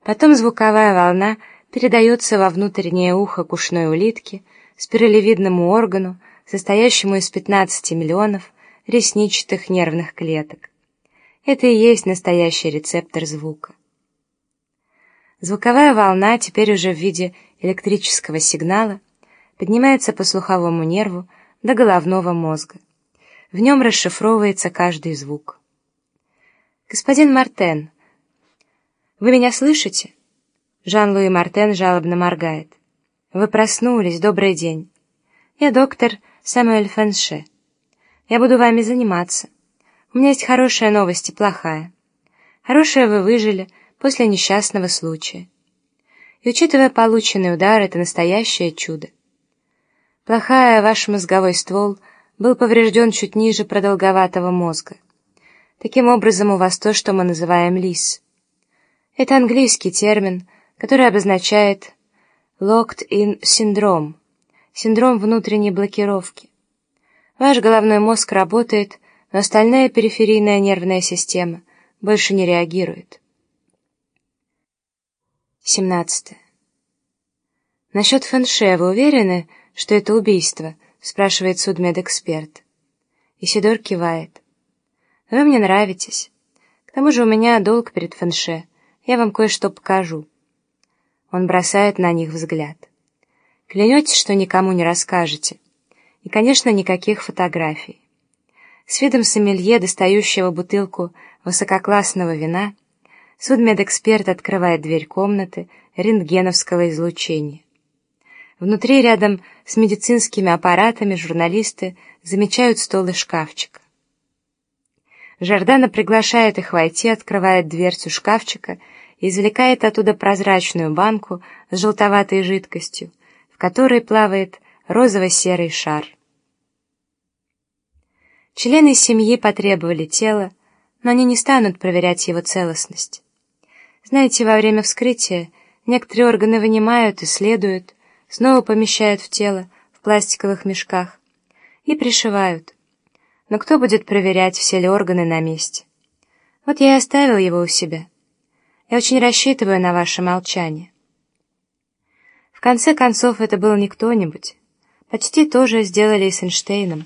Потом звуковая волна передается во внутреннее ухо к ушной улитке, спиралевидному органу, состоящему из 15 миллионов ресничатых нервных клеток. Это и есть настоящий рецептор звука. Звуковая волна, теперь уже в виде электрического сигнала, поднимается по слуховому нерву до головного мозга. В нем расшифровывается каждый звук. «Господин Мартен, вы меня слышите?» Жан-Луи Мартен жалобно моргает. «Вы проснулись, добрый день. Я доктор Самюэль Фенше. Я буду вами заниматься. У меня есть хорошая новость и плохая. Хорошая, вы выжили после несчастного случая. И, учитывая полученный удар, это настоящее чудо. Плохая, ваш мозговой ствол был поврежден чуть ниже продолговатого мозга. Таким образом, у вас то, что мы называем лис. Это английский термин, который обозначает locked-in синдром, синдром внутренней блокировки. Ваш головной мозг работает, но остальная периферийная нервная система больше не реагирует. 17. Насчет Фенше вы уверены, что это убийство? Спрашивает судмедэксперт. Исидор кивает. Вы мне нравитесь. К тому же у меня долг перед Фенше. Я вам кое-что покажу. Он бросает на них взгляд. Клянетесь, что никому не расскажете? И, конечно, никаких фотографий. С видом сомелье, достающего бутылку высококлассного вина, судмедэксперт открывает дверь комнаты рентгеновского излучения. Внутри, рядом с медицинскими аппаратами, журналисты замечают стол и шкафчик. Жордано приглашает их войти, открывает дверцу шкафчика и извлекает оттуда прозрачную банку с желтоватой жидкостью, в которой плавает розово-серый шар. Члены семьи потребовали тело, но они не станут проверять его целостность. Знаете, во время вскрытия некоторые органы вынимают, исследуют, снова помещают в тело в пластиковых мешках и пришивают. Но кто будет проверять, все ли органы на месте? Вот я и оставил его у себя. Я очень рассчитываю на ваше молчание. В конце концов, это был не кто-нибудь. Почти то же сделали и с Эйнштейном.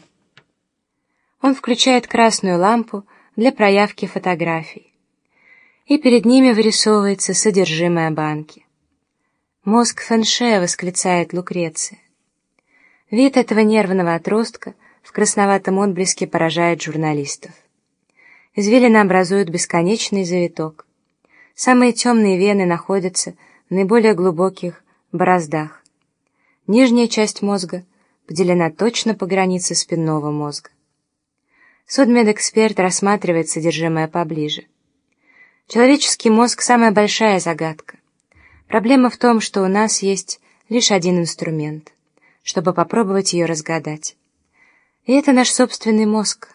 Он включает красную лампу для проявки фотографий. И перед ними вырисовывается содержимое банки. «Мозг Фенше!» — восклицает Лукреция. Вид этого нервного отростка в красноватом отблеске поражает журналистов. Извилины образуют бесконечный завиток. Самые темные вены находятся в наиболее глубоких бороздах. Нижняя часть мозга поделена точно по границе спинного мозга. Судмедэксперт рассматривает содержимое поближе. Человеческий мозг — самая большая загадка. Проблема в том, что у нас есть лишь один инструмент, чтобы попробовать ее разгадать. И это наш собственный мозг.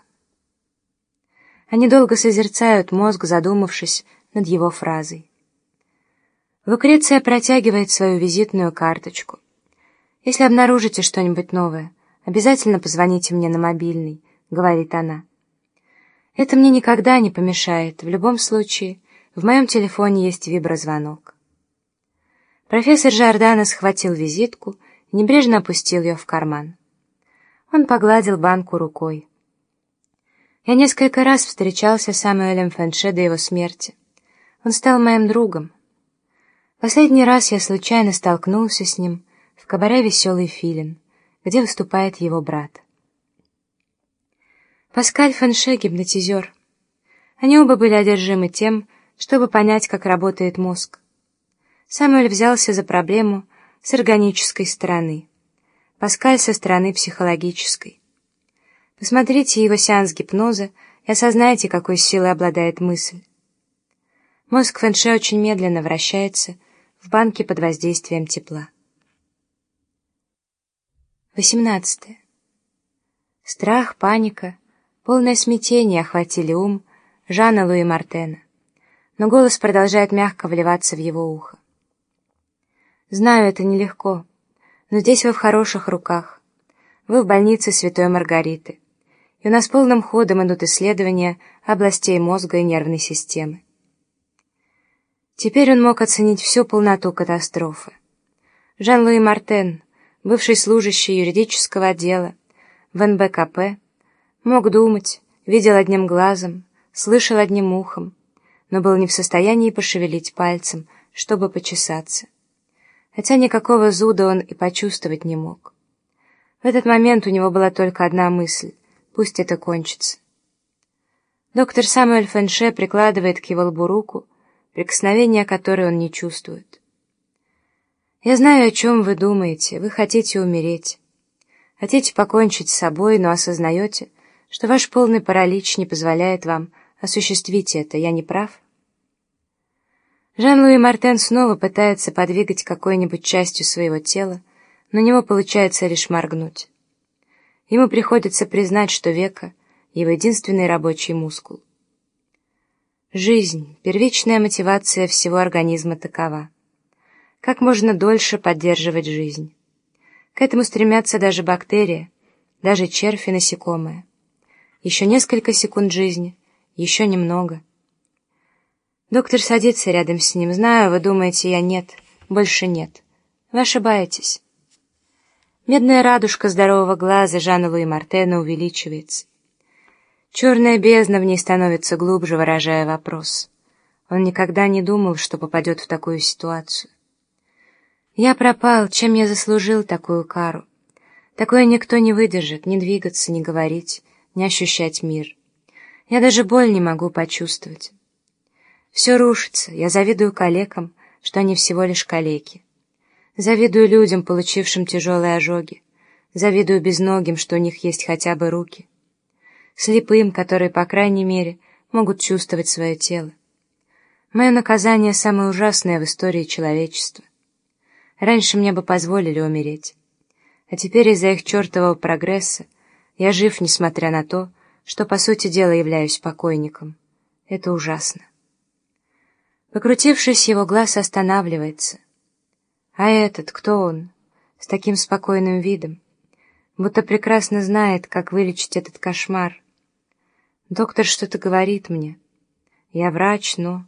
Они долго созерцают мозг, задумавшись над его фразой. Лукреция протягивает свою визитную карточку. «Если обнаружите что-нибудь новое, обязательно позвоните мне на мобильный», — говорит она. «Это мне никогда не помешает. В любом случае, в моем телефоне есть виброзвонок». Профессор Жордано схватил визитку и небрежно опустил ее в карман. Он погладил банку рукой. «Я несколько раз встречался с Самуэлем Фенше до его смерти. Он стал моим другом. Последний раз я случайно столкнулся с ним в кабаре «Веселый филин», где выступает его брат. Паскаль Фенше — гипнотизер. Они оба были одержимы тем, чтобы понять, как работает мозг. Самуэль взялся за проблему с органической стороны, Паскаль со стороны психологической. Посмотрите его сеанс гипноза и осознайте, какой силой обладает мысль. Мозг Фенше очень медленно вращается в банке под воздействием тепла. 18. Страх, паника, полное смятение охватили ум Жана-Луи Мартена, но голос продолжает мягко вливаться в его ухо. «Знаю, это нелегко, но здесь вы в хороших руках. Вы в больнице Святой Маргариты, и у нас полным ходом идут исследования областей мозга и нервной системы. Теперь он мог оценить всю полноту катастрофы. Жан-Луи Мартен, бывший служащий юридического отдела в НБКП, мог думать, видел одним глазом, слышал одним ухом, но был не в состоянии пошевелить пальцем, чтобы почесаться. Хотя никакого зуда он и почувствовать не мог. В этот момент у него была только одна мысль — пусть это кончится. Доктор Самуэль Фенше прикладывает к его лбу руку, прикосновения которой он не чувствует. «Я знаю, о чем вы думаете. Вы хотите умереть. Хотите покончить с собой, но осознаете, что ваш полный паралич не позволяет вам осуществить это. Я не прав?» Жан-Луи Мартен снова пытается подвигать какой-нибудь частью своего тела, но у него получается лишь моргнуть. Ему приходится признать, что века — его единственный рабочий мускул. Жизнь, первичная мотивация всего организма такова. Как можно дольше поддерживать жизнь? К этому стремятся даже бактерии, даже червь и насекомые. Еще несколько секунд жизни, еще немного. Доктор садится рядом с ним. «Знаю, вы думаете, я нет, больше нет. Вы ошибаетесь». Медная радужка здорового глаза Жана-Луи Мартена увеличивается. Черная бездна в ней становится глубже, выражая вопрос. Он никогда не думал, что попадет в такую ситуацию. «Я пропал, чем я заслужил такую кару? Такое никто не выдержит, не двигаться, не говорить, не ощущать мир. Я даже боль не могу почувствовать. Все рушится, я завидую калекам, что они всего лишь калеки. Завидую людям, получившим тяжелые ожоги. Завидую безногим, что у них есть хотя бы руки. Слепым, которые, по крайней мере, могут чувствовать свое тело. Мое наказание самое ужасное в истории человечества. Раньше мне бы позволили умереть. А теперь из-за их чертового прогресса я жив, несмотря на то, что, по сути дела, являюсь покойником. Это ужасно». Покрутившись, его глаз останавливается. А этот, кто он? С таким спокойным видом, будто прекрасно знает, как вылечить этот кошмар. Доктор что-то говорит мне. Я врач, но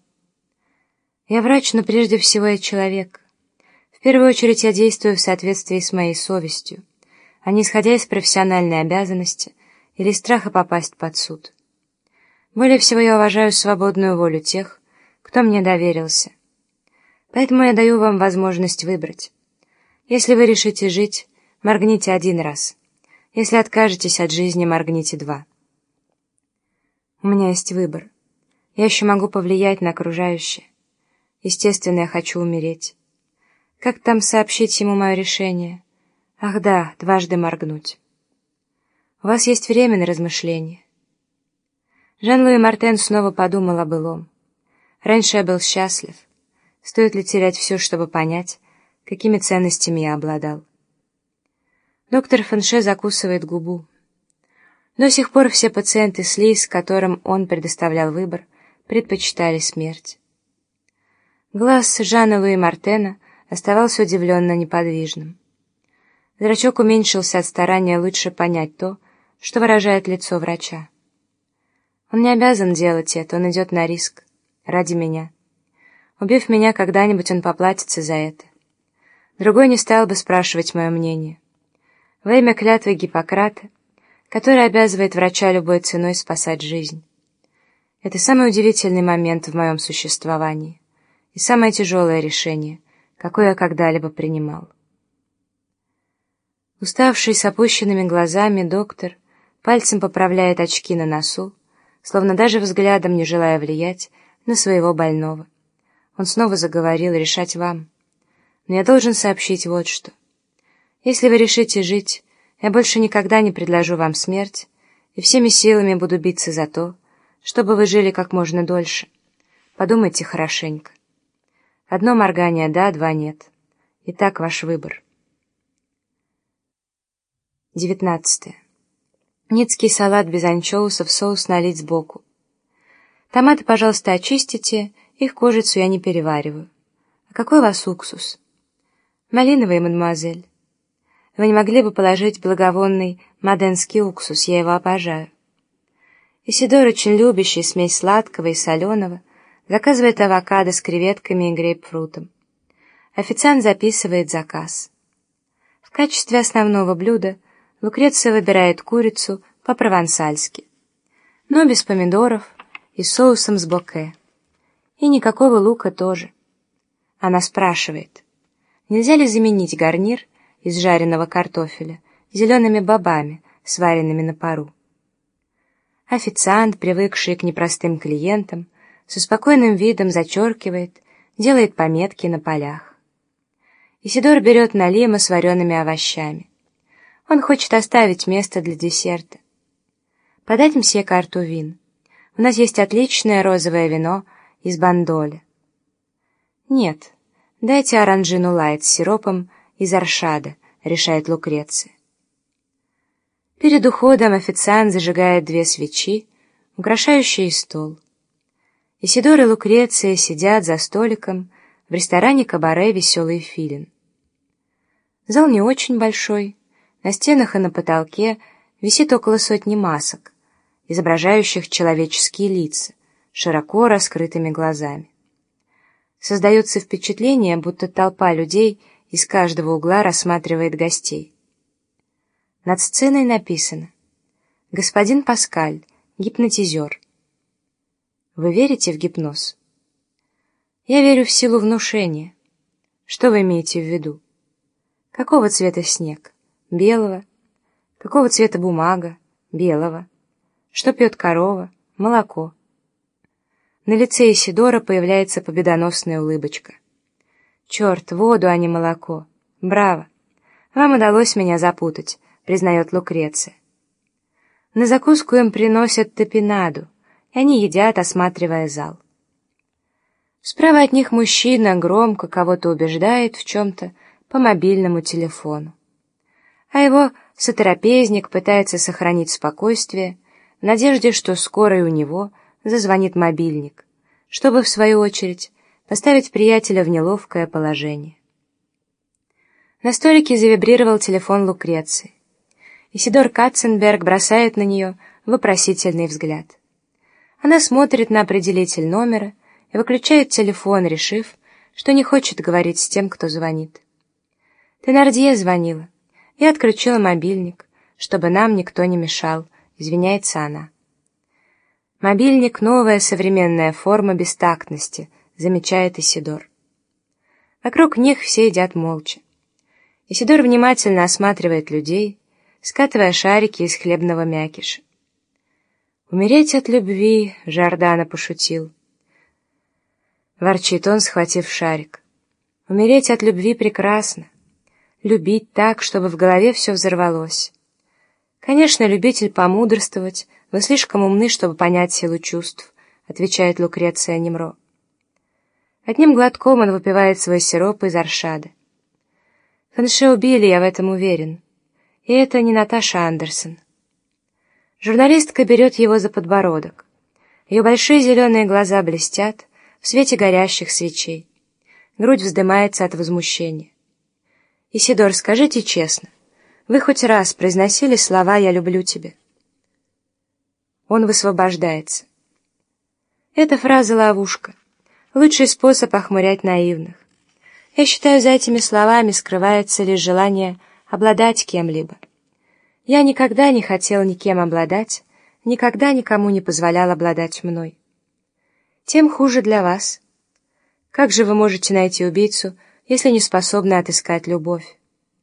прежде всего я человек. В первую очередь я действую в соответствии с моей совестью, а не исходя из профессиональной обязанности или страха попасть под суд. Более всего я уважаю свободную волю тех, кто мне доверился. Поэтому я даю вам возможность выбрать. Если вы решите жить, моргните 1 раз. Если откажетесь от жизни, моргните 2. У меня есть выбор. Я еще могу повлиять на окружающее. Естественно, я хочу умереть. Как там сообщить ему мое решение? Ах да, 2 моргнуть. У вас есть время на размышление. Жан-Луи Мартен снова подумал о былом. Раньше я был счастлив. Стоит ли терять все, чтобы понять, какими ценностями я обладал? Доктор Фенше закусывает губу. До сих пор все пациенты с ЛИС, которым он предоставлял выбор, предпочитали смерть. Глаз Жана-Луи Мартена оставался удивленно неподвижным. Зрачок уменьшился от старания лучше понять то, что выражает лицо врача. Он не обязан делать это, он идет на риск. Ради меня. Убив меня, когда-нибудь он поплатится за это. Другой не стал бы спрашивать мое мнение. Во имя клятвы Гиппократа, которая обязывает врача любой ценой спасать жизнь. Это самый удивительный момент в моем существовании и самое тяжелое решение, какое я когда-либо принимал. Уставший с опущенными глазами доктор пальцем поправляет очки на носу, словно даже взглядом не желая влиять на своего больного. Он снова заговорил: «Решать вам. Но я должен сообщить вот что. Если вы решите жить, я больше никогда не предложу вам смерть и всеми силами буду биться за то, чтобы вы жили как можно дольше. Подумайте хорошенько. 1 моргание «да», 2 «нет». Итак, ваш выбор». 19. Ницкий салат без анчоусов, соус налить сбоку. Томаты, пожалуйста, очистите, их кожицу я не перевариваю. А какой у вас уксус? Малиновый, мадемуазель. Вы не могли бы положить благовонный маденский уксус, я его обожаю. Исидор, очень любящий смесь сладкого и соленого, заказывает авокадо с креветками и грейпфрутом. Официант записывает заказ. В качестве основного блюда Лукреция выбирает курицу по-провансальски, но без помидоров и соусом с боке. И никакого лука тоже. Она спрашивает, нельзя ли заменить гарнир из жареного картофеля зелеными бобами, сваренными на пару. Официант, привыкший к непростым клиентам, со спокойным видом зачеркивает, делает пометки на полях. Исидор берет налима с вареными овощами. Он хочет оставить место для десерта. «Подать мсье карту вин. У нас есть отличное розовое вино из Бандоли». «Нет, дайте оранжину лайт с сиропом из Аршада», — решает Лукреция. Перед уходом официант зажигает 2 свечи, украшающие стол. Исидор и Лукреция сидят за столиком в ресторане-кабаре «Веселый филин». Зал не очень большой, на стенах и на потолке висит около 100 масок, изображающих человеческие лица, широко раскрытыми глазами. Создается впечатление, будто толпа людей из каждого угла рассматривает гостей. Над сценой написано: «Господин Паскаль, гипнотизер». Вы верите в гипноз? Я верю в силу внушения. Что вы имеете в виду? Какого цвета снег? Белого. Какого цвета бумага? Белого. Что пьет корова? Молоко. На лице Исидора появляется победоносная улыбочка. Черт, воду, а не молоко. Браво! Вам удалось меня запутать, признает Лукреция. На закуску им приносят топинаду, и они едят, осматривая зал. Справа от них мужчина громко кого-то убеждает в чем-то по мобильному телефону. А его сотрапезник пытается сохранить спокойствие в надежде, что скоро и у него зазвонит мобильник, чтобы, в свою очередь, поставить приятеля в неловкое положение. На столике завибрировал телефон Лукреции. Исидор Катценберг бросает на нее вопросительный взгляд. Она смотрит на определитель номера и выключает телефон, решив, что не хочет говорить с тем, кто звонит. Тенардье звонила. Я отключила мобильник, чтобы нам никто не мешал, извиняется она. Мобильник — новая современная форма бестактности, замечает Исидор. Вокруг них все едят молча. Исидор внимательно осматривает людей, скатывая шарики из хлебного мякиша. «Умереть от любви», — Жордано пошутил. Ворчит он, схватив шарик. «Умереть от любви прекрасно. Любить так, чтобы в голове все взорвалось. Конечно, любитель помудрствовать, вы слишком умны, чтобы понять силу чувств», — отвечает Лукреция Немро. Одним глотком он выпивает свой сироп из Аршада. Фенше убили, я в этом уверен. И это не Наташа Андерсон. Журналистка берет его за подбородок. Ее большие зеленые глаза блестят в свете горящих свечей. Грудь вздымается от возмущения. «Исидор, скажите честно, вы хоть раз произносили слова «я люблю тебя»?» Он высвобождается. Эта фраза-ловушка. Лучший способ охмурять наивных. Я считаю, за этими словами скрывается лишь желание обладать кем-либо. Я никогда не хотел никем обладать, никогда никому не позволял обладать мной. Тем хуже для вас. Как же вы можете найти убийцу, если не способны отыскать любовь?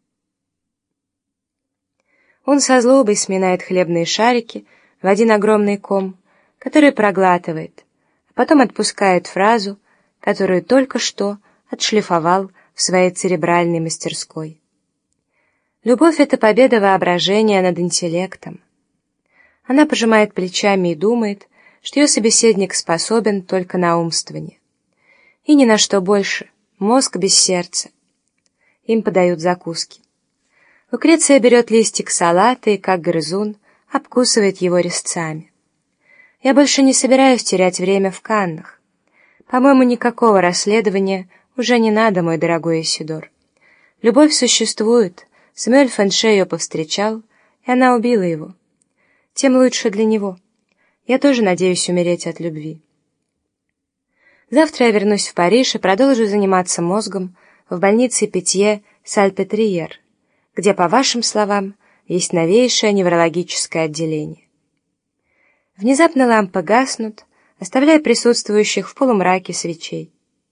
Он со злобой сминает хлебные шарики в один огромный ком, который проглатывает, а потом отпускает фразу, которую только что отшлифовал в своей церебральной мастерской. Любовь — это победа воображения над интеллектом. Она пожимает плечами и думает, что ее собеседник способен только на умствование. И ни на что больше, мозг без сердца. Им подают закуски. Лукреция берет листик салата и, как грызун, обкусывает его резцами. Я больше не собираюсь терять время в Каннах. По-моему, никакого расследования уже не надо, мой дорогой Исидор. Любовь существует, Самюэль Фенше ее повстречал, и она убила его. Тем лучше для него. Я тоже надеюсь умереть от любви. Завтра я вернусь в Париж и продолжу заниматься мозгом в больнице Питье-Сальпетриер, где, по вашим словам, есть новейшее неврологическое отделение. Внезапно лампы гаснут, оставляя присутствующих в полумраке свечей.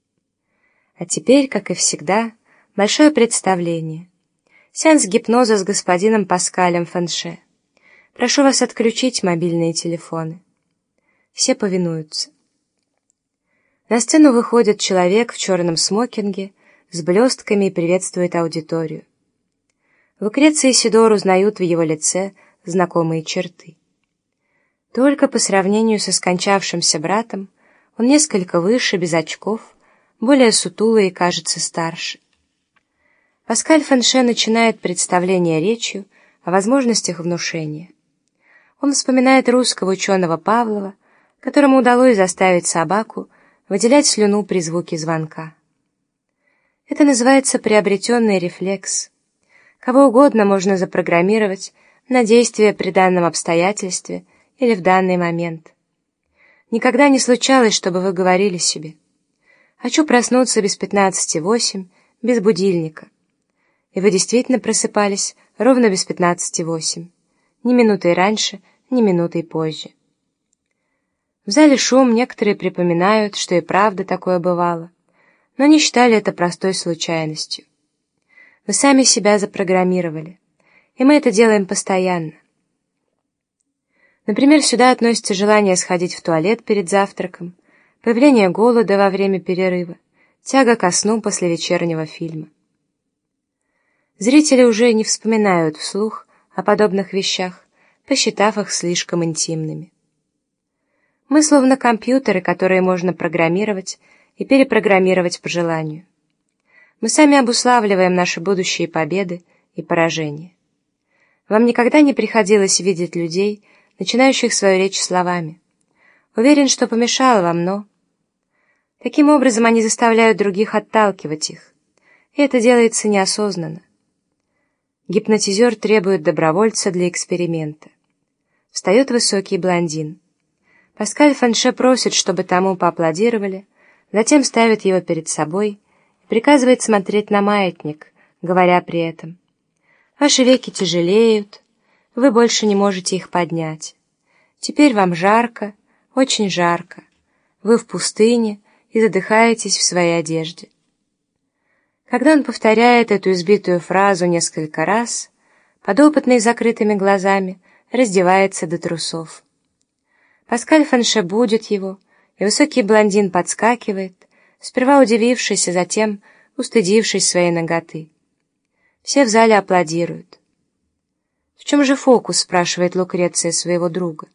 А теперь, как и всегда, большое представление. Сеанс гипноза с господином Паскалем Фанше. Прошу вас отключить мобильные телефоны. Все повинуются. На сцену выходит человек в черном смокинге с блестками и приветствует аудиторию. Лукреция и Исидор узнают в его лице знакомые черты. Только по сравнению со скончавшимся братом он несколько выше, без очков, более сутулый и кажется старше. Паскаль Фанше начинает представление речью о возможностях внушения. Он вспоминает русского ученого Павлова, которому удалось заставить собаку выделять слюну при звуке звонка. Это называется приобретенный рефлекс. Кого угодно можно запрограммировать на действие при данном обстоятельстве или в данный момент. Никогда не случалось, чтобы вы говорили себе: «Хочу проснуться без 15:08, без будильника». И вы действительно просыпались ровно без 15:08, ни минутой раньше, ни минутой позже. В зале шум, некоторые припоминают, что и правда такое бывало, но не считали это простой случайностью. Вы сами себя запрограммировали, и мы это делаем постоянно. Например, сюда относится желание сходить в туалет перед завтраком, появление голода во время перерыва, тяга ко сну после вечернего фильма. Зрители уже не вспоминают вслух о подобных вещах, посчитав их слишком интимными. Мы словно компьютеры, которые можно программировать и перепрограммировать по желанию. Мы сами обуславливаем наши будущие победы и поражения. Вам никогда не приходилось видеть людей, начинающих свою речь словами: «Уверен, что помешало вам, но...» Таким образом они заставляют других отталкивать их, и это делается неосознанно. Гипнотизер требует добровольца для эксперимента. Встает высокий блондин. Паскаль Фанше просит, чтобы тому поаплодировали, затем ставит его перед собой и приказывает смотреть на маятник, говоря при этом: «Ваши веки тяжелеют, вы больше не можете их поднять. Теперь вам жарко, очень жарко. Вы в пустыне и задыхаетесь в своей одежде». Когда он повторяет эту избитую фразу несколько раз, подопытный с закрытыми глазами раздевается до трусов. Паскаль Фанше будит его, и высокий блондин подскакивает, сперва удивившись, а затем устыдившись своей наготы. Все в зале аплодируют. «В чем же фокус?» — спрашивает Лукреция своего друга.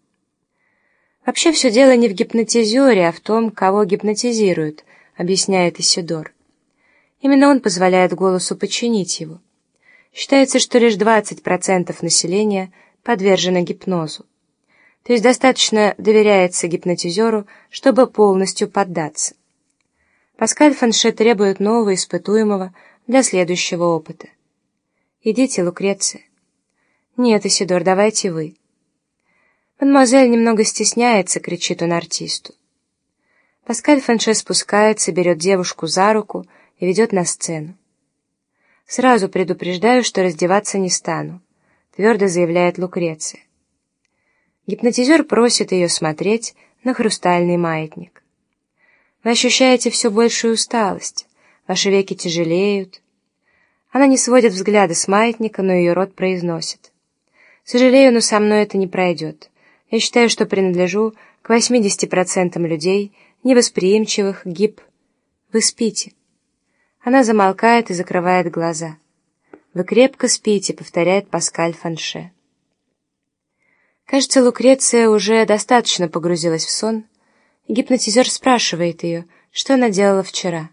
«Вообще все дело не в гипнотизере, а в том, кого гипнотизируют», — объясняет Исидор. Именно он позволяет голосу подчинить его. Считается, что лишь 20% населения подвержено гипнозу. То есть достаточно доверяется гипнотизеру, чтобы полностью поддаться. Паскаль Фанше требует нового испытуемого для следующего опыта. «Идите, Лукреция». «Нет, Исидор, давайте вы». «Мадемуазель немного стесняется», — кричит он артисту. Паскаль Фанше спускается, берет девушку за руку и ведет на сцену. «Сразу предупреждаю, что раздеваться не стану», — твердо заявляет Лукреция. Гипнотизер просит ее смотреть на хрустальный маятник. «Вы ощущаете все большую усталость, ваши веки тяжелеют». Она не сводит взгляда с маятника, но ее рот произносит: «Сожалею, но со мной это не пройдет. Я считаю, что принадлежу к 80% людей, невосприимчивых, Вы спите». Она замолкает и закрывает глаза. «Вы крепко спите», — повторяет Паскаль Фанше. Кажется, Лукреция уже достаточно погрузилась в сон, и гипнотизер спрашивает ее, что она делала вчера.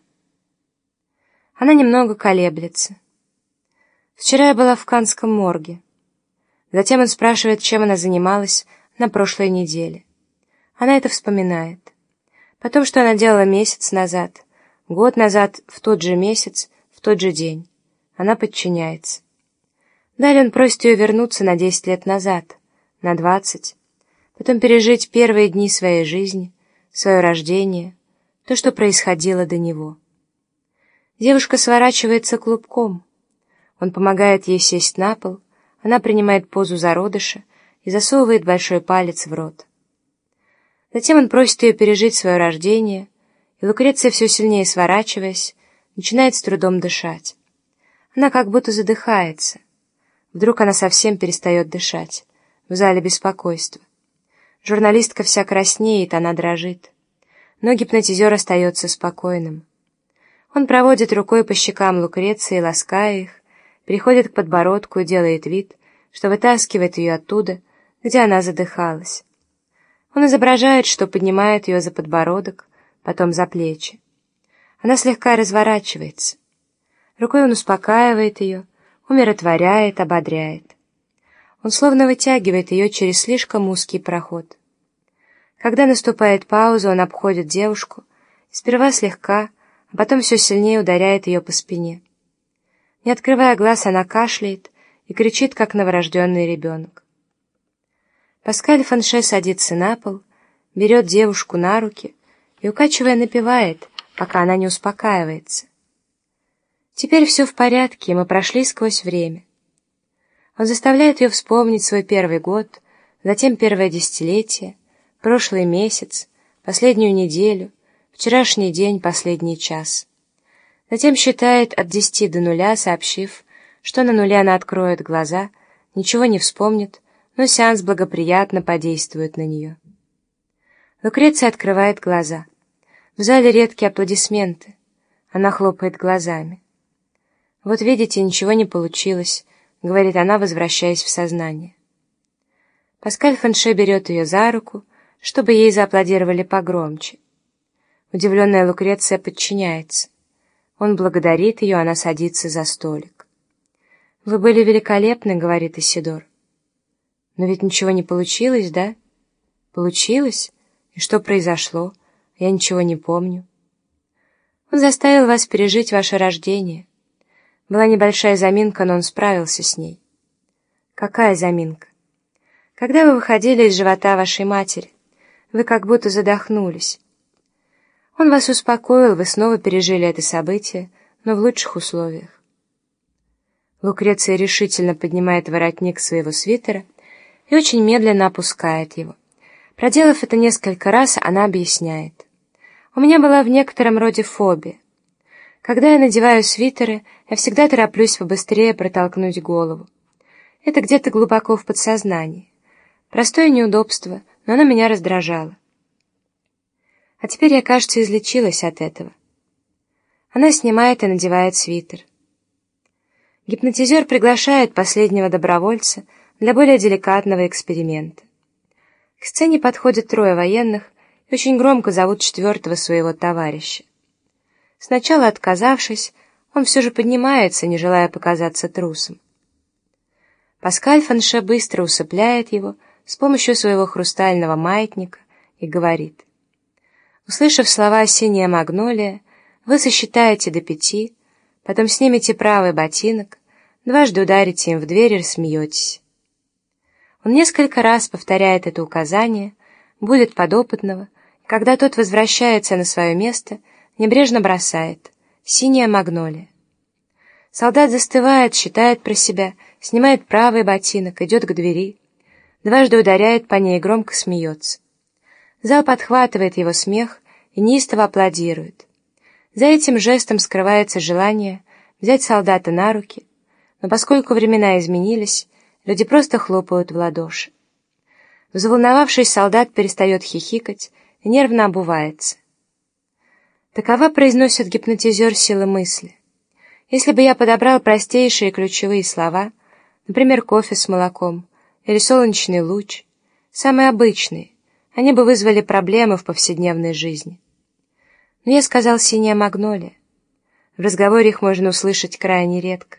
Она немного колеблется. «Вчера я была в Каннском морге». Затем он спрашивает, чем она занималась на прошлой неделе. Она это вспоминает. Потом, что она делала месяц назад, год назад, в тот же месяц, в тот же день. Она подчиняется. Далее он просит ее вернуться на 10 лет назад, на 20, потом пережить первые дни своей жизни, свое рождение, то, что происходило до него. Девушка сворачивается клубком. Он помогает ей сесть на пол, она принимает позу зародыша и засовывает большой палец в рот. Затем он просит ее пережить свое рождение, и Лукреция, все сильнее сворачиваясь, начинает с трудом дышать. Она как будто задыхается. Вдруг она совсем перестает дышать. В зале беспокойство. Журналистка вся краснеет, она дрожит. Но гипнотизер остается спокойным. Он проводит рукой по щекам Лукреции, лаская их, переходит к подбородку и делает вид, что вытаскивает ее оттуда, где она задыхалась. Он изображает, что поднимает ее за подбородок, потом за плечи. Она слегка разворачивается. Рукой он успокаивает ее, умиротворяет, ободряет. Он словно вытягивает ее через слишком узкий проход. Когда наступает пауза, он обходит девушку, сперва слегка, а потом все сильнее ударяет ее по спине. Не открывая глаз, она кашляет и кричит, как новорожденный ребенок. Паскаль Фанше садится на пол, берет девушку на руки и, укачивая, напевает, пока она не успокаивается. Теперь все в порядке, и мы прошли сквозь время. Он заставляет ее вспомнить свой первый год, затем первое десятилетие, прошлый месяц, последнюю неделю, вчерашний день, последний час. Затем считает от 10 до 0, сообщив, что на 0 она откроет глаза, ничего не вспомнит, но сеанс благоприятно подействует на нее. Лукреция открывает глаза. В зале редкие аплодисменты. Она хлопает глазами. «Вот видите, ничего не получилось», — говорит она, возвращаясь в сознание. Паскаль Фанше берет ее за руку, чтобы ей зааплодировали погромче. Удивленная Лукреция подчиняется. Он благодарит ее, она садится за столик. «Вы были великолепны», — говорит Исидор. «Но ведь ничего не получилось, да?» «Получилось? И что произошло? Я ничего не помню». «Он заставил вас пережить ваше рождение. Была небольшая заминка, но он справился с ней». «Какая заминка?» «Когда вы выходили из живота вашей матери, вы как будто задохнулись. Он вас успокоил, вы снова пережили это событие, но в лучших условиях». Лукреция решительно поднимает воротник своего свитера и очень медленно опускает его. Проделав это несколько раз, она объясняет. «У меня была в некотором роде фобия. Когда я надеваю свитеры, я всегда тороплюсь побыстрее протолкнуть голову. Это где-то глубоко в подсознании. Простое неудобство, но оно меня раздражало. А теперь я, кажется, излечилась от этого». Она снимает и надевает свитер. Гипнотизер приглашает последнего добровольца для более деликатного эксперимента. К сцене подходят 3 военных и очень громко зовут 4-го своего товарища. Сначала отказавшись, он все же поднимается, не желая показаться трусом. Паскаль Фанше быстро усыпляет его с помощью своего хрустального маятника и говорит: «Услышав слова «синяя магнолия», вы сосчитаете до 5, потом снимете правый ботинок, дважды ударите им в дверь и рассмеетесь». Он несколько раз повторяет это указание, будет подопытного, и когда тот возвращается на свое место, небрежно бросает: «Синяя магнолия». Солдат застывает, считает про себя, снимает правый ботинок, идет к двери, дважды ударяет по ней и громко смеется. Зал подхватывает его смех и неистово аплодирует. За этим жестом скрывается желание взять солдата на руки, но поскольку времена изменились, люди просто хлопают в ладоши. Взволновавшись, солдат перестает хихикать и нервно обувается. Такова, произносит гипнотизер, сила мысли. Если бы я подобрал простейшие ключевые слова, например, кофе с молоком или солнечный луч, самые обычные, они бы вызвали проблемы в повседневной жизни. Но я сказал «синяя магнолия». В разговоре их можно услышать крайне редко.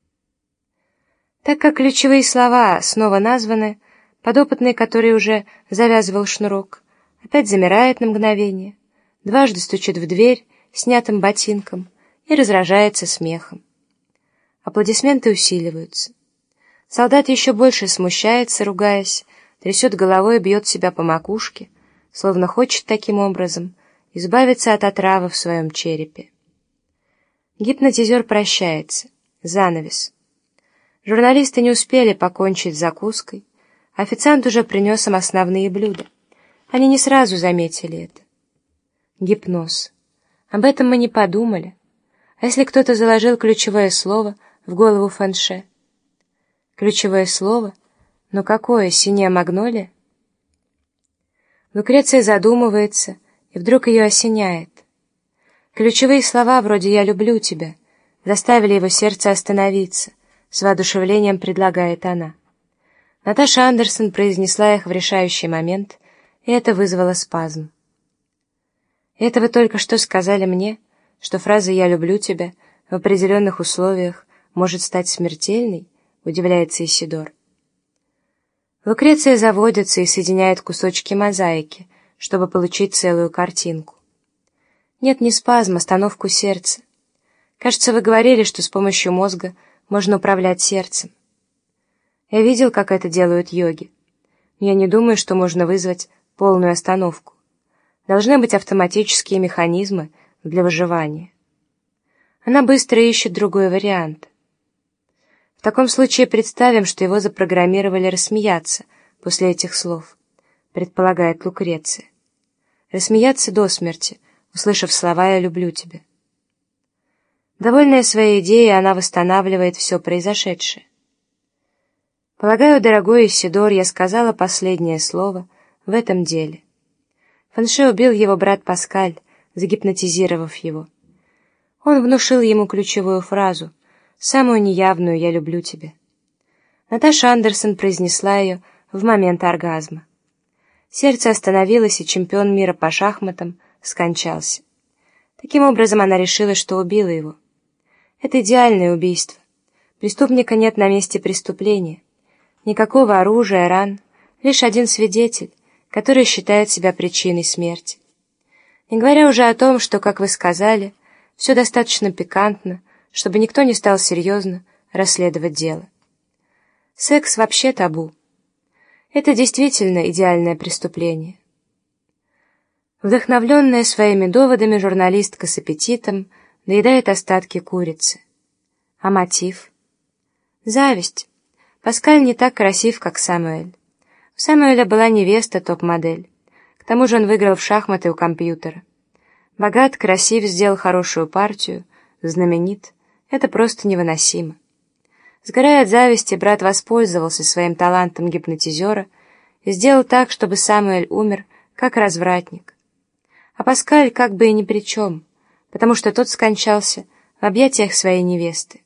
Так как ключевые слова снова названы, подопытный, который уже завязывал шнурок, опять замирает на мгновение, дважды стучит в дверь снятым ботинком и разражается смехом. Аплодисменты усиливаются. Солдат еще больше смущается, ругаясь, трясет головой и бьет себя по макушке, словно хочет таким образом избавиться от отравы в своем черепе. Гипнотизер прощается. Занавес. Журналисты не успели покончить с закуской. Официант уже принес им основные блюда. Они не сразу заметили это. Гипноз. Об этом мы не подумали. А если кто-то заложил ключевое слово в голову Фэнше? Ключевое слово? Но какое? Синяя магнолия? Лукреция задумывается, и вдруг ее осеняет. Ключевые слова вроде «я люблю тебя» заставили его сердце остановиться, с воодушевлением предлагает она. Наташа Андерсон произнесла их в решающий момент, и это вызвало спазм. «Это вы только что сказали мне, что фраза «я люблю тебя» в определенных условиях может стать смертельной?» — удивляется Исидор. Лукреция заводится и соединяет кусочки мозаики, чтобы получить целую картинку. Нет, не спазм, остановку сердца. Кажется, вы говорили, что с помощью мозга можно управлять сердцем. Я видел, как это делают йоги. Но я не думаю, что можно вызвать полную остановку. Должны быть автоматические механизмы для выживания. Она быстро ищет другой вариант. В таком случае представим, что его запрограммировали рассмеяться после этих слов, предполагает Лукреция. Рассмеяться до смерти, услышав слова «я люблю тебя». Довольная своей идеей, она восстанавливает все произошедшее. Полагаю, дорогой Исидор, я сказала последнее слово в этом деле. Фэнше убил его брат Паскаль, загипнотизировав его. Он внушил ему ключевую фразу, самую неявную «я люблю тебя». Наташа Андерсон произнесла ее в момент оргазма. Сердце остановилось, и чемпион мира по шахматам скончался. Таким образом, она решила, что убила его. Это идеальное убийство. Преступника нет на месте преступления. Никакого оружия, ран, лишь один свидетель, который считает себя причиной смерти. Не говоря уже о том, что, как вы сказали, все достаточно пикантно, чтобы никто не стал серьезно расследовать дело. Секс вообще табу. Это действительно идеальное преступление. Вдохновленная своими доводами, журналистка с аппетитом доедает остатки курицы. А мотив? Зависть. Паскаль не так красив, как Самуэль. У Самуэля была невеста, топ-модель. К тому же он выиграл в шахматы у компьютера. Богат, красив, сделал хорошую партию, знаменит. Это просто невыносимо. Сгорая от зависти, брат воспользовался своим талантом гипнотизера и сделал так, чтобы Самуэль умер, как развратник. А Паскаль как бы и ни при чем, потому что тот скончался в объятиях своей невесты.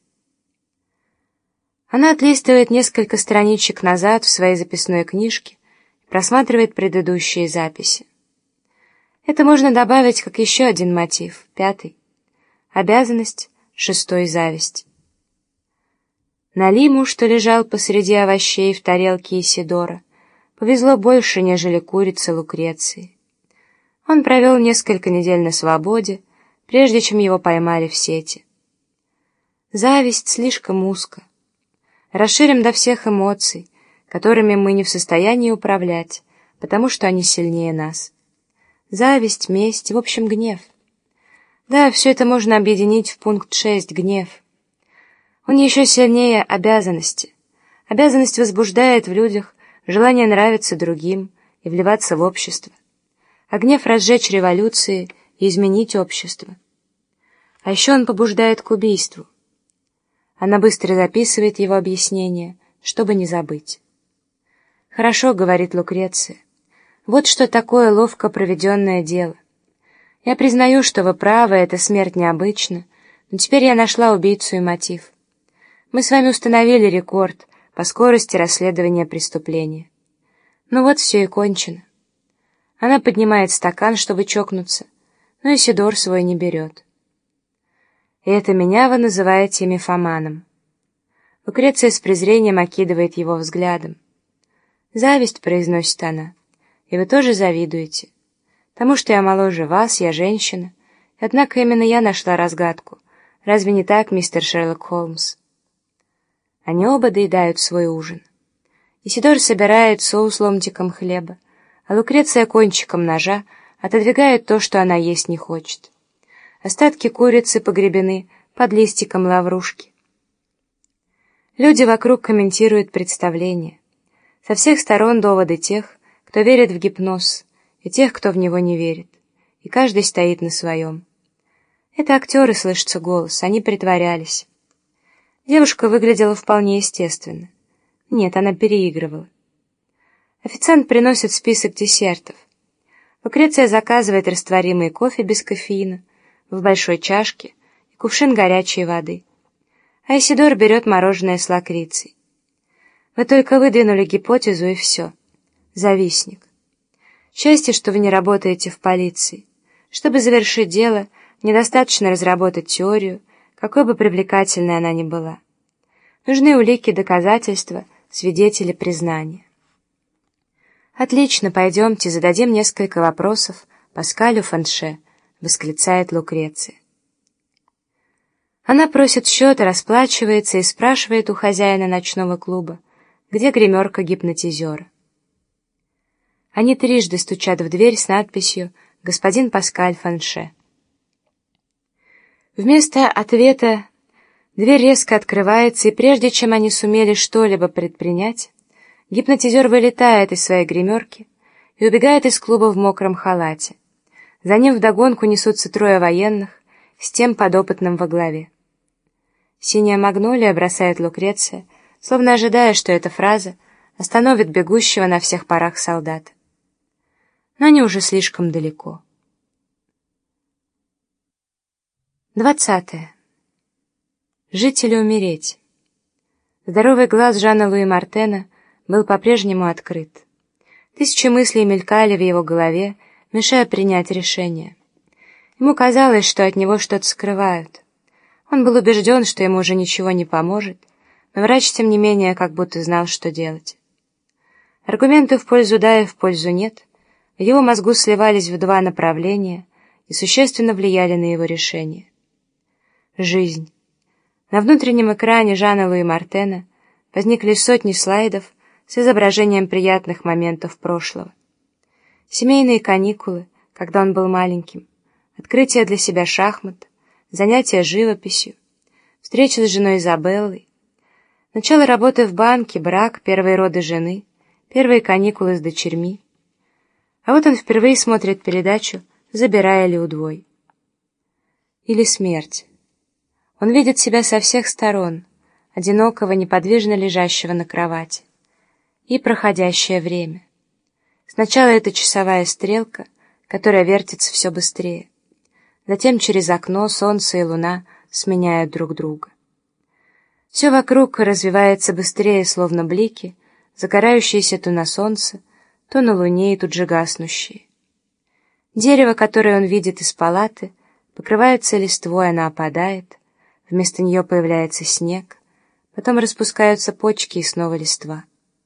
Она отлистывает несколько страничек назад в своей записной книжке и просматривает предыдущие записи. Это можно добавить как еще один мотив, 5. Обязанность, 6. Зависть. Налиму, что лежал посреди овощей в тарелке Исидора, повезло больше, нежели курице Лукреции. Он провел несколько недель на свободе, прежде чем его поймали в сети. Зависть слишком узко. Расширим до всех эмоций, которыми мы не в состоянии управлять, потому что они сильнее нас. Зависть, месть, в общем, гнев. Да, все это можно объединить в пункт 6 — гнев. Он еще сильнее обязанности. Обязанность возбуждает в людях желание нравиться другим и вливаться в общество. А гнев — разжечь революции и изменить общество. А еще он побуждает к убийству. Она быстро записывает его объяснение, чтобы не забыть. «Хорошо», — говорит Лукреция. «Вот что такое ловко проведенное дело. Я признаю, что вы правы, эта смерть необычна, но теперь я нашла убийцу и мотив. Мы с вами установили рекорд по скорости расследования преступления. Ну вот все и кончено». Она поднимает стакан, чтобы чокнуться, но Исидор свой не берет. «И это меня вы называете мифоманом». Лукреция с презрением окидывает его взглядом. «Зависть», — произносит она, — «и вы тоже завидуете. Тому, что я моложе вас, я женщина, однако именно я нашла разгадку. Разве не так, мистер Шерлок Холмс?» Они оба доедают свой ужин. Исидор собирает соус ломтиком хлеба, а Лукреция кончиком ножа отодвигает то, что она есть не хочет. Остатки курицы погребены под листиком лаврушки. Люди вокруг комментируют представление. Со всех сторон доводы тех, кто верит в гипноз, и тех, кто в него не верит. И каждый стоит на своем. Это актеры, слышится голос, они притворялись. Девушка выглядела вполне естественно. Нет, она переигрывала. Официант приносит список десертов. Лукреция заказывает растворимый кофе без кофеина в большой чашке и кувшин горячей воды. А Исидор берет мороженое с лакрицей. Вы только выдвинули гипотезу, и все. Завистник. Счастье, что вы не работаете в полиции. Чтобы завершить дело, недостаточно разработать теорию, какой бы привлекательной она ни была. Нужны улики, доказательства, свидетели, признания. «Отлично, пойдемте, зададим несколько вопросов Паскалю Фанше», — восклицает Лукреция. Она просит счет, расплачивается и спрашивает у хозяина ночного клуба, где гримерка гипнотизера. Они трижды стучат в дверь с надписью «Господин Паскаль Фанше». Вместо ответа дверь резко открывается, и прежде чем они сумели что-либо предпринять, гипнотизер вылетает из своей гримерки и убегает из клуба в мокром халате. За ним вдогонку несутся трое военных, с тем подопытным во главе. «Синяя магнолия», — бросает Лукреция, словно ожидая, что эта фраза остановит бегущего на всех парах солдата. Но они уже слишком далеко. 20. Жить или умереть. Здоровый глаз Жана Луи Мартена был по-прежнему открыт. Тысячи мыслей мелькали в его голове, мешая принять решение. Ему казалось, что от него что-то скрывают. Он был убежден, что ему уже ничего не поможет, но врач, тем не менее, как будто знал, что делать. Аргументы в пользу да и в пользу нет в его мозгу сливались в два направления и существенно влияли на его решение. Жизнь. На внутреннем экране Жана Луи Мартена возникли сотни слайдов с изображением приятных моментов прошлого. Семейные каникулы, когда он был маленьким, открытие для себя шахмат, занятия живописью, встреча с женой Изабеллой, начало работы в банке, брак, первые роды жены, первые каникулы с дочерьми. А вот он впервые смотрит передачу «Забирая Леудвой». Или смерть. Он видит себя со всех сторон, одинокого, неподвижно лежащего на кровати. И проходящее время. Сначала это часовая стрелка, которая вертится все быстрее. Затем через окно солнце и луна сменяют друг друга. Все вокруг развивается быстрее, словно блики, загорающиеся то на солнце, то на луне и тут же гаснущие. Дерево, которое он видит из палаты, покрывается листвой, она опадает, вместо нее появляется снег, потом распускаются почки и снова листва.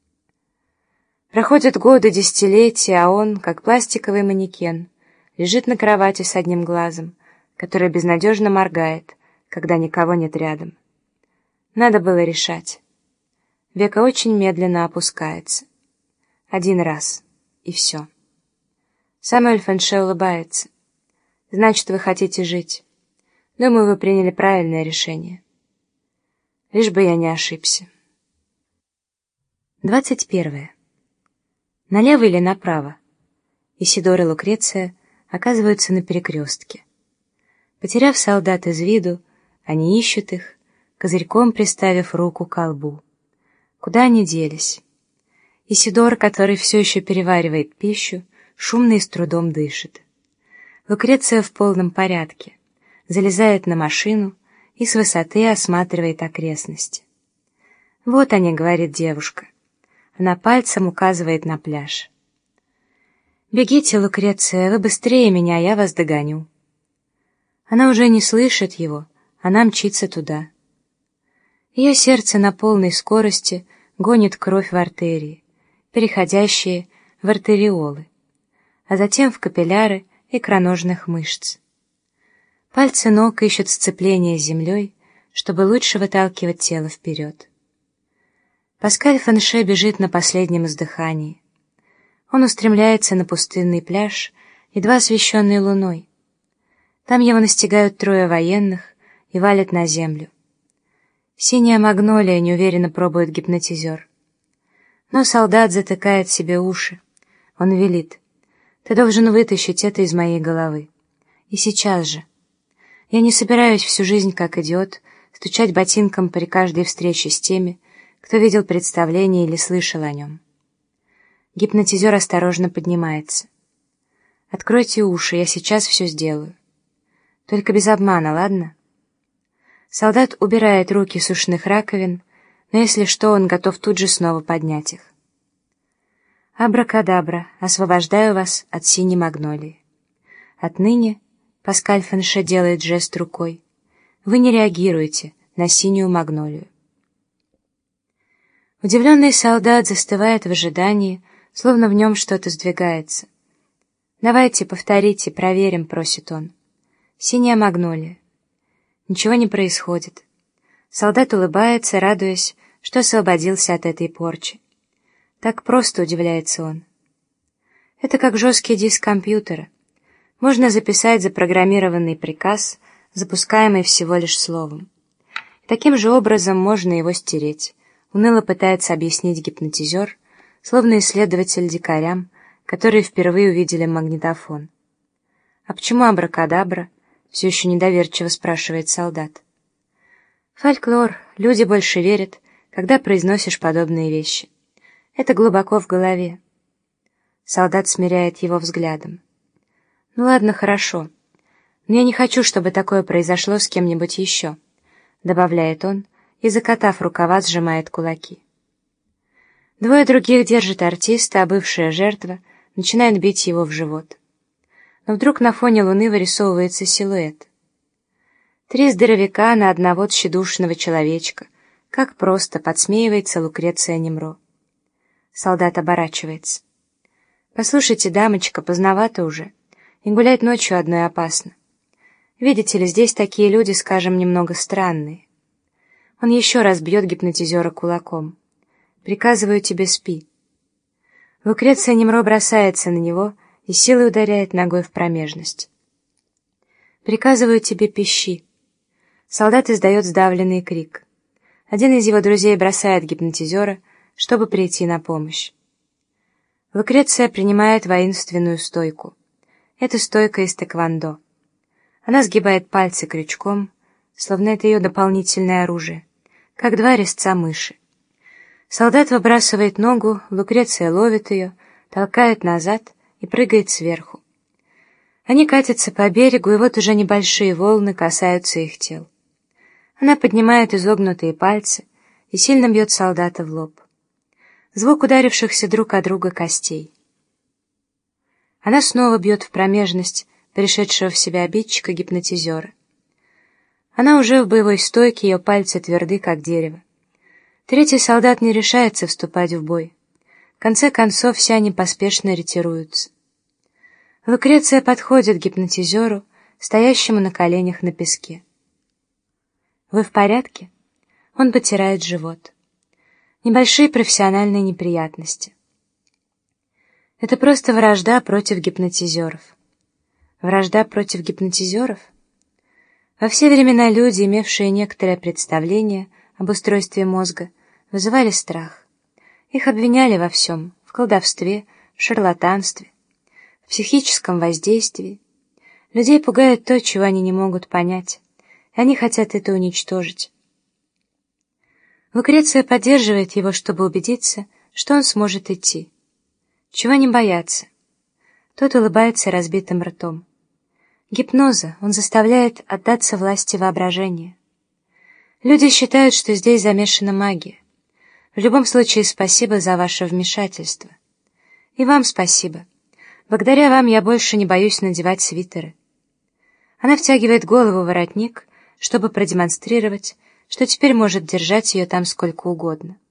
Проходят годы, десятилетия, а он, как пластиковый манекен, лежит на кровати с одним глазом, который безнадежно моргает, когда никого нет рядом. Надо было решать. Веко очень медленно опускается. Один раз. И все. Самуэль Фанше улыбается. «Значит, вы хотите жить. Думаю, вы приняли правильное решение. Лишь бы я не ошибся». 21. Налево или направо? Исидор и Лукреция оказываются на перекрестке. Потеряв солдат из виду, они ищут их, козырьком приставив руку к колбу. Куда они делись? Исидор, который все еще переваривает пищу, шумно и с трудом дышит. Лукреция в полном порядке, залезает на машину и с высоты осматривает окрестности. «Вот они», — говорит девушка. Она пальцем указывает на пляж. «Бегите, Лукреция, вы быстрее меня, я вас догоню». Она уже не слышит его, она мчится туда. Ее сердце на полной скорости гонит кровь в артерии, переходящие в артериолы, а затем в капилляры икроножных мышц. Пальцы ног ищут сцепление с землей, чтобы лучше выталкивать тело вперед. Паскаль Фанше бежит на последнем издыхании. Он устремляется на пустынный пляж, едва освещенный луной. Там его настигают трое военных и валят на землю. «Синяя магнолия», — неуверенно пробует гипнотизер. Но солдат затыкает себе уши. Он велит: «Ты должен вытащить это из моей головы. И сейчас же. Я не собираюсь всю жизнь, как идиот, стучать ботинком при каждой встрече с теми, кто видел представление или слышал о нем». Гипнотизер осторожно поднимается. «Откройте уши, я сейчас все сделаю. Только без обмана, ладно?» Солдат убирает руки с ушных раковин, но если что, он готов тут же снова поднять их. «Абракадабра, освобождаю вас от синей магнолии. Отныне», — Паскаль Фенше делает жест рукой, — «вы не реагируете на синюю магнолию». Удивленный солдат застывает в ожидании, словно в нем что-то сдвигается. «Давайте, повторите, проверим», — просит он. «Синяя магнолия». Ничего не происходит. Солдат улыбается, радуясь, что освободился от этой порчи. Так просто, удивляется он. Это как жесткий диск компьютера. Можно записать запрограммированный приказ, запускаемый всего лишь словом. И таким же образом можно его стереть, уныло пытается объяснить гипнотизер, словно исследователь дикарям, которые впервые увидели магнитофон. «А почему абракадабра?» — все еще недоверчиво спрашивает солдат. «Фольклор. Люди больше верят, когда произносишь подобные вещи. Это глубоко в голове». Солдат смиряет его взглядом. «Ну ладно, хорошо. Но я не хочу, чтобы такое произошло с кем-нибудь еще», — добавляет он и, закатав рукава, сжимает кулаки. Двое других держат артиста, а бывшая жертва начинает бить его в живот. Но вдруг на фоне луны вырисовывается силуэт. 3 здоровяка на одного тщедушного человечка. Как просто, подсмеивается Лукреция Немро. Солдат оборачивается. «Послушайте, дамочка, поздновато уже, и гулять ночью одной опасно. Видите ли, здесь такие люди, скажем, немного странные». Он еще раз бьет гипнотизера кулаком. «Приказываю тебе, спи». Лукреция Немро бросается на него и силой ударяет ногой в промежность. «Приказываю тебе, пищи». Солдат издает сдавленный крик. Один из его друзей бросает гипнотизера, чтобы прийти на помощь. Лукреция принимает воинственную стойку. Это стойка из тэквондо. Она сгибает пальцы крючком, словно это ее дополнительное оружие, как 2 резца мыши. Солдат выбрасывает ногу, Лукреция ловит ее, толкает назад и прыгает сверху. Они катятся по берегу, и вот уже небольшие волны касаются их тел. Она поднимает изогнутые пальцы и сильно бьет солдата в лоб. Звук ударившихся друг о друга костей. Она снова бьет в промежность пришедшего в себя обидчика-гипнотизера. Она уже в боевой стойке, ее пальцы тверды, как дерево. 3-й солдат не решается вступать в бой. В конце концов, все они поспешно ретируются. Лукреция подходит к гипнотизеру, стоящему на коленях на песке. «Вы в порядке?» Он потирает живот. Небольшие профессиональные неприятности. Это просто вражда против гипнотизеров. Вражда против гипнотизеров? Во все времена люди, имевшие некоторое представление об устройстве мозга, вызывали страх. Их обвиняли во всем: в колдовстве, в шарлатанстве, в психическом воздействии. Людей пугает то, чего они не могут понять, и они хотят это уничтожить. Лукреция поддерживает его, чтобы убедиться, что он сможет идти. Чего не бояться? Тот улыбается разбитым ртом. Гипноза, он заставляет отдаться власти воображения. Люди считают, что здесь замешана магия. В любом случае, спасибо за ваше вмешательство. И вам спасибо. Благодаря вам я больше не боюсь надевать свитеры. Она втягивает голову в воротник, чтобы продемонстрировать, что теперь может держать ее там сколько угодно.